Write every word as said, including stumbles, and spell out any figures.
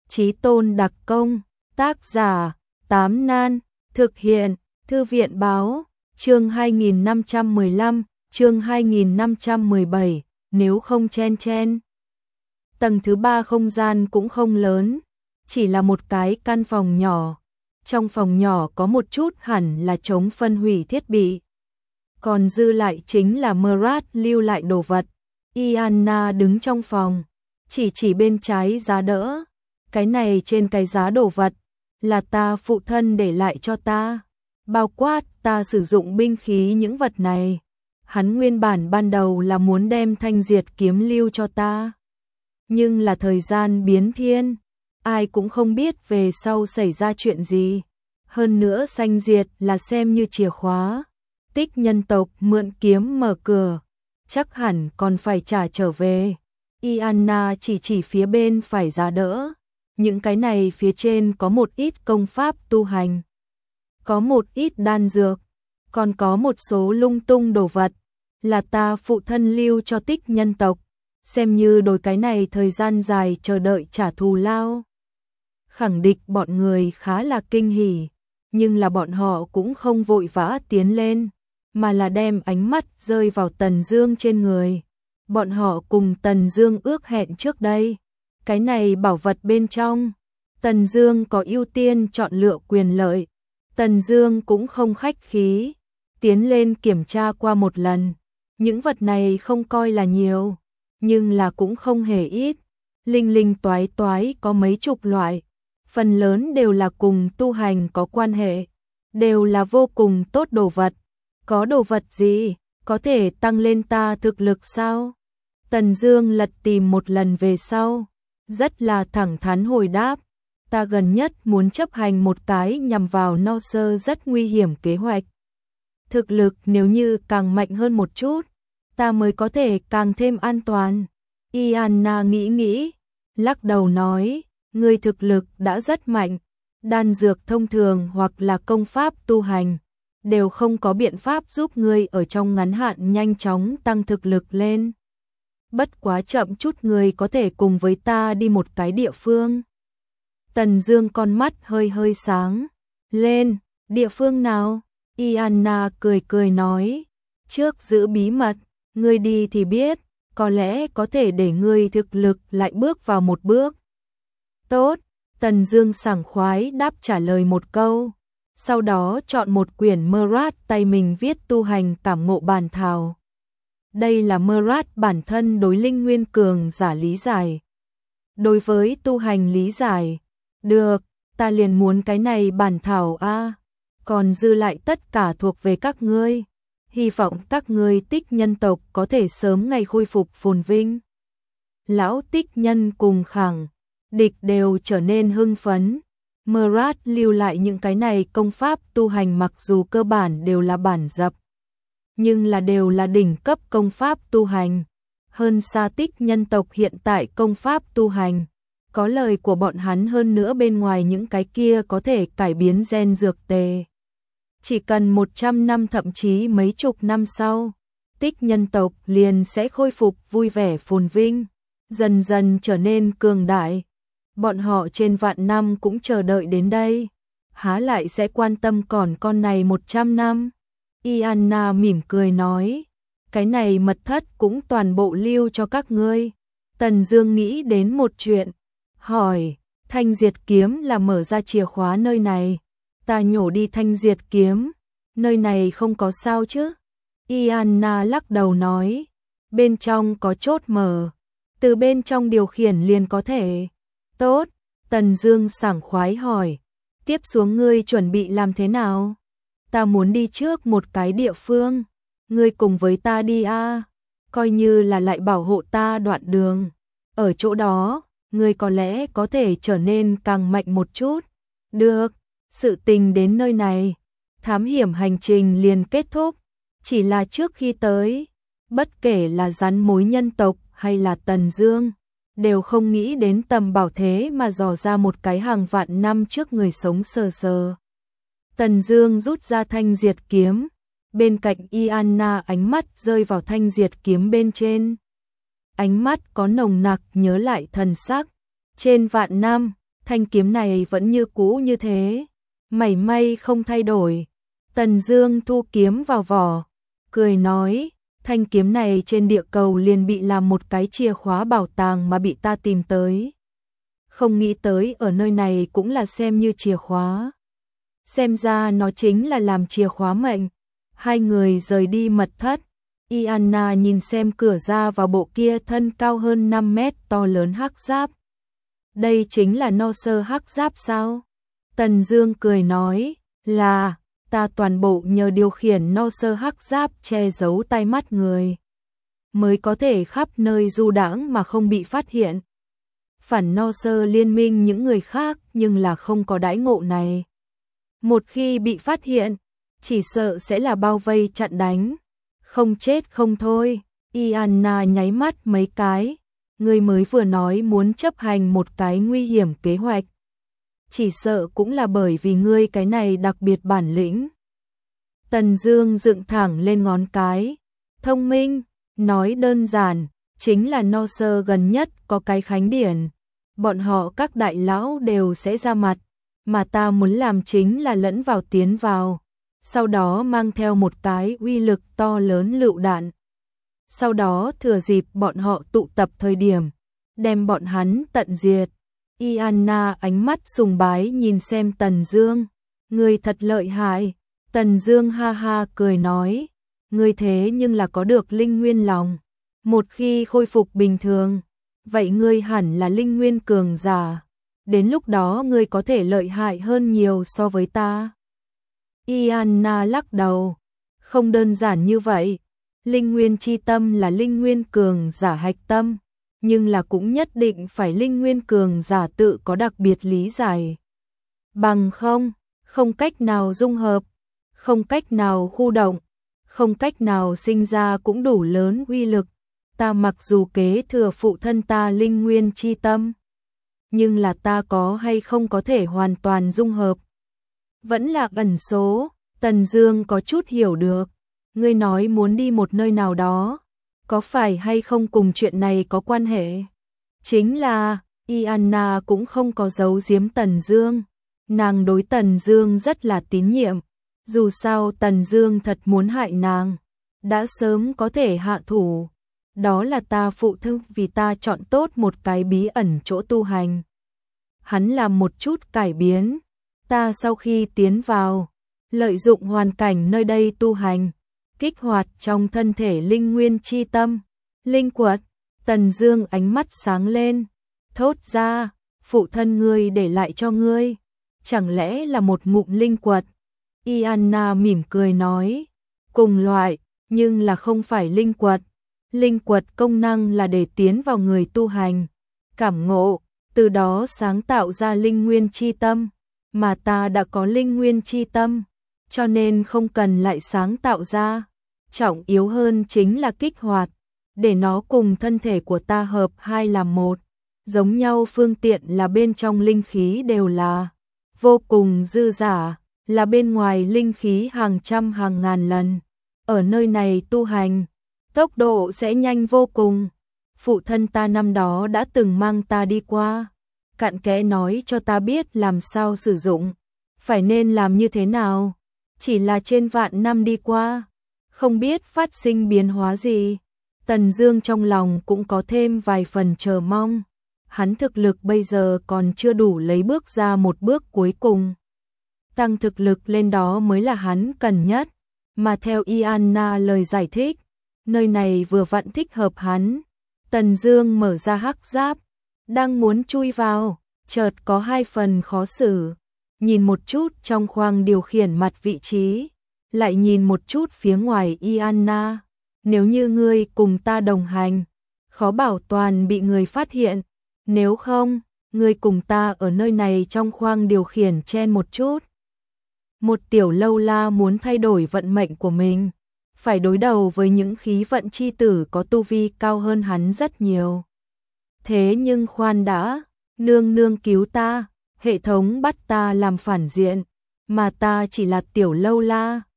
Chí Tôn đặc công, tác giả, Tám Nan, thực hiện, Thư viện báo, chương hai nghìn năm trăm mười lăm, chương hai nghìn năm trăm mười bảy, nếu không chen chen. Tầng thứ ba không gian cũng không lớn, chỉ là một cái căn phòng nhỏ. Trong phòng nhỏ có một chút hẳn là chống phân hủy thiết bị. Còn dư lại chính là Murad lưu lại đồ vật. Iana đứng trong phòng, chỉ chỉ bên trái giá đỡ. Cái này trên cái giá đồ vật, là ta phụ thân để lại cho ta. Bao quát ta sử dụng binh khí những vật này. Hắn nguyên bản ban đầu là muốn đem thanh diệt kiếm lưu cho ta. Nhưng là thời gian biến thiên, ai cũng không biết về sau xảy ra chuyện gì. Hơn nữa sanh diệt là xem như chìa khóa. Tích nhân tộc mượn kiếm mở cửa, chắc hẳn còn phải trả trở về. Iana chỉ chỉ phía bên phải giá đỡ. Những cái này phía trên có một ít công pháp tu hành, có một ít đan dược, còn có một số lung tung đồ vật, là ta phụ thân lưu cho tích nhân tộc, xem như đổi cái này thời gian dài chờ đợi trả thù lao. Khẳng định bọn người khá là kinh hỉ, nhưng là bọn họ cũng không vội vã tiến lên, mà là đem ánh mắt rơi vào Tần Dương trên người. Bọn họ cùng Tần Dương ước hẹn trước đây. Cái này bảo vật bên trong, Tần Dương có ưu tiên chọn lựa quyền lợi. Tần Dương cũng không khách khí, tiến lên kiểm tra qua một lần. Những vật này không coi là nhiều, nhưng là cũng không hề ít. Linh linh toái toái có mấy chục loại, phần lớn đều là cùng tu hành có quan hệ, đều là vô cùng tốt đồ vật. Có đồ vật gì có thể tăng lên ta thực lực sao? Tần Dương lật tìm một lần về sau, rất là thẳng thắn hồi đáp, ta gần nhất muốn chấp hành một cái nhằm vào No Sơ rất nguy hiểm kế hoạch. Thực lực nếu như càng mạnh hơn một chút, ta mới có thể càng thêm an toàn. Iana nghĩ nghĩ, lắc đầu nói, ngươi thực lực đã rất mạnh, đan dược thông thường hoặc là công pháp tu hành, đều không có biện pháp giúp ngươi ở trong ngắn hạn nhanh chóng tăng thực lực lên. Bất quá chậm chút người có thể cùng với ta đi một cái địa phương. Tần Dương con mắt hơi hơi sáng lên, địa phương nào? Iana cười cười nói, trước giữ bí mật, ngươi đi thì biết, có lẽ có thể để ngươi thực lực lại bước vào một bước. Tốt, Tần Dương sảng khoái đáp trả lời một câu, sau đó chọn một quyển Murad tay mình viết tu hành cảm ngộ bản thảo. Đây là Murad bản thân đối linh nguyên cường giả lý giải. Đối với tu hành lý giải, được, ta liền muốn cái này bản thảo a, còn dư lại tất cả thuộc về các ngươi. Hy vọng các ngươi tích nhân tộc có thể sớm ngày khôi phục phồn vinh. Lão tích nhân cùng khẳng, địch đều trở nên hưng phấn. Murad lưu lại những cái này công pháp tu hành mặc dù cơ bản đều là bản dập, nhưng là đều là đỉnh cấp công pháp tu hành, hơn xa tích nhân tộc hiện tại công pháp tu hành. Có lời của bọn hắn hơn nữa bên ngoài những cái kia có thể cải biến gen dược tề. Chỉ cần một trăm năm thậm chí mấy chục năm sau, tích nhân tộc liền sẽ khôi phục vui vẻ phồn vinh, dần dần trở nên cường đại. Bọn họ trên vạn năm cũng chờ đợi đến đây, há lại sẽ quan tâm còn con này một trăm năm. Iana mỉm cười nói, cái này mật thất cũng toàn bộ lưu cho các ngươi. Tần Dương nghĩ đến một chuyện, hỏi, thanh diệt kiếm là mở ra chìa khóa nơi này, ta nhổ đi thanh diệt kiếm, nơi này không có sao chứ? Iana lắc đầu nói, bên trong có chốt mở, từ bên trong điều khiển liền có thể. Tốt, Tần Dương sảng khoái hỏi, tiếp xuống ngươi chuẩn bị làm thế nào? Ta muốn đi trước một cái địa phương, ngươi cùng với ta đi a, coi như là lại bảo hộ ta đoạn đường. Ở chỗ đó, ngươi có lẽ có thể trở nên càng mạnh một chút. Được, sự tình đến nơi này, thám hiểm hành trình liền kết thúc. Chỉ là trước khi tới, bất kể là rắn mối nhân tộc hay là Tần Dương, đều không nghĩ đến tầm bảo thế mà dò ra một cái hàng vạn năm trước người sống sờ sờ. Tần Dương rút ra thanh diệt kiếm, bên cạnh Iana ánh mắt rơi vào thanh diệt kiếm bên trên. Ánh mắt có nồng nặc nhớ lại thần sắc. Trên vạn năm, thanh kiếm này vẫn như cũ như thế, mảy may không thay đổi. Tần Dương thu kiếm vào vỏ, cười nói, thanh kiếm này trên địa cầu liền bị làm một cái chìa khóa bảo tàng mà bị ta tìm tới. Không nghĩ tới ở nơi này cũng là xem như chìa khóa. Xem ra nó chính là làm chìa khóa mệnh. Hai người rời đi mật thất. Iana nhìn xem cửa ra vào bộ kia thân cao hơn năm mét to lớn hắc giáp. Đây chính là no sơ hắc giáp sao? Tần Dương cười nói, là, ta toàn bộ nhờ điều khiển no sơ hắc giáp che giấu tai mắt người, mới có thể khắp nơi du đãng mà không bị phát hiện. Phản no sơ liên minh những người khác nhưng là không có đãi ngộ này. Một khi bị phát hiện, chỉ sợ sẽ là bao vây chặn đánh. Không chết không thôi. Iana nháy mắt mấy cái. Người mới vừa nói muốn chấp hành một cái nguy hiểm kế hoạch. Chỉ sợ cũng là bởi vì ngươi cái này đặc biệt bản lĩnh. Tần Dương dựng thẳng lên ngón cái. Thông minh, nói đơn giản, chính là no sơ gần nhất có cái khánh điển. Bọn họ các đại lão đều sẽ ra mặt, mà ta muốn làm chính là lẫn vào tiến vào. Sau đó mang theo một cái uy lực to lớn lựu đạn. Sau đó thừa dịp bọn họ tụ tập thời điểm, đem bọn hắn tận diệt. Iana ánh mắt sùng bái nhìn xem Tần Dương. Ngươi thật lợi hại. Tần Dương ha ha cười nói. Ngươi thế nhưng là có được linh nguyên lòng. Một khi khôi phục bình thường, vậy ngươi hẳn là linh nguyên cường giả. Đến lúc đó ngươi có thể lợi hại hơn nhiều so với ta. Iana lắc đầu. Không đơn giản như vậy. Linh nguyên chi tâm là linh nguyên cường giả hạch tâm, nhưng là cũng nhất định phải linh nguyên cường giả tự có đặc biệt lý giải. Bằng không, không cách nào dung hợp, không cách nào khu động, không cách nào sinh ra cũng đủ lớn uy lực. Ta mặc dù kế thừa phụ thân ta linh nguyên chi tâm, nhưng là ta có hay không có thể hoàn toàn dung hợp, vẫn là ẩn số. Tần Dương có chút hiểu được. Ngươi nói muốn đi một nơi nào đó, có phải hay không cùng chuyện này có quan hệ? Chính là, Iana cũng không có giấu giếm Tần Dương. Nàng đối Tần Dương rất là tín nhiệm. Dù sao Tần Dương thật muốn hại nàng, đã sớm có thể hạ thủ. Đó là ta phụ thân vì ta chọn tốt một cái bí ẩn chỗ tu hành. Hắn làm một chút cải biến. Ta sau khi tiến vào, lợi dụng hoàn cảnh nơi đây tu hành, kích hoạt trong thân thể linh nguyên chi tâm, linh quật. Tần Dương ánh mắt sáng lên, thốt ra, phụ thân ngươi để lại cho ngươi, chẳng lẽ là một ngụm linh quật? Iana mỉm cười nói, cùng loại, nhưng là không phải linh quật. Linh quật công năng là để tiến vào người tu hành, cảm ngộ, từ đó sáng tạo ra linh nguyên chi tâm, mà ta đã có linh nguyên chi tâm, cho nên không cần lại sáng tạo ra. Trọng yếu hơn chính là kích hoạt, để nó cùng thân thể của ta hợp hai làm một. Giống nhau phương tiện là bên trong linh khí đều là vô cùng dư giả, là bên ngoài linh khí hàng trăm hàng ngàn lần. Ở nơi này tu hành, tốc độ sẽ nhanh vô cùng. Phụ thân ta năm đó đã từng mang ta đi qua, cặn kẽ nói cho ta biết làm sao sử dụng, phải nên làm như thế nào. Chỉ là trên vạn năm đi qua, không biết phát sinh biến hóa gì. Tần Dương trong lòng cũng có thêm vài phần chờ mong. Hắn thực lực bây giờ còn chưa đủ lấy bước ra một bước cuối cùng. Tăng thực lực lên đó mới là hắn cần nhất. Mà theo Iana lời giải thích, nơi này vừa vặn thích hợp hắn. Tần Dương mở ra hắc giáp, đang muốn chui vào, chợt có hai phần khó xử. Nhìn một chút trong khoang điều khiển mặt vị trí, lại nhìn một chút phía ngoài Iana. Nếu như ngươi cùng ta đồng hành, khó bảo toàn bị người phát hiện. Nếu không, ngươi cùng ta ở nơi này trong khoang điều khiển chen một chút. Một tiểu lâu la muốn thay đổi vận mệnh của mình, phải đối đầu với những khí vận chi tử có tu vi cao hơn hắn rất nhiều. Thế nhưng khoan đã, nương nương cứu ta, hệ thống bắt ta làm phản diện, mà ta chỉ là tiểu lâu la,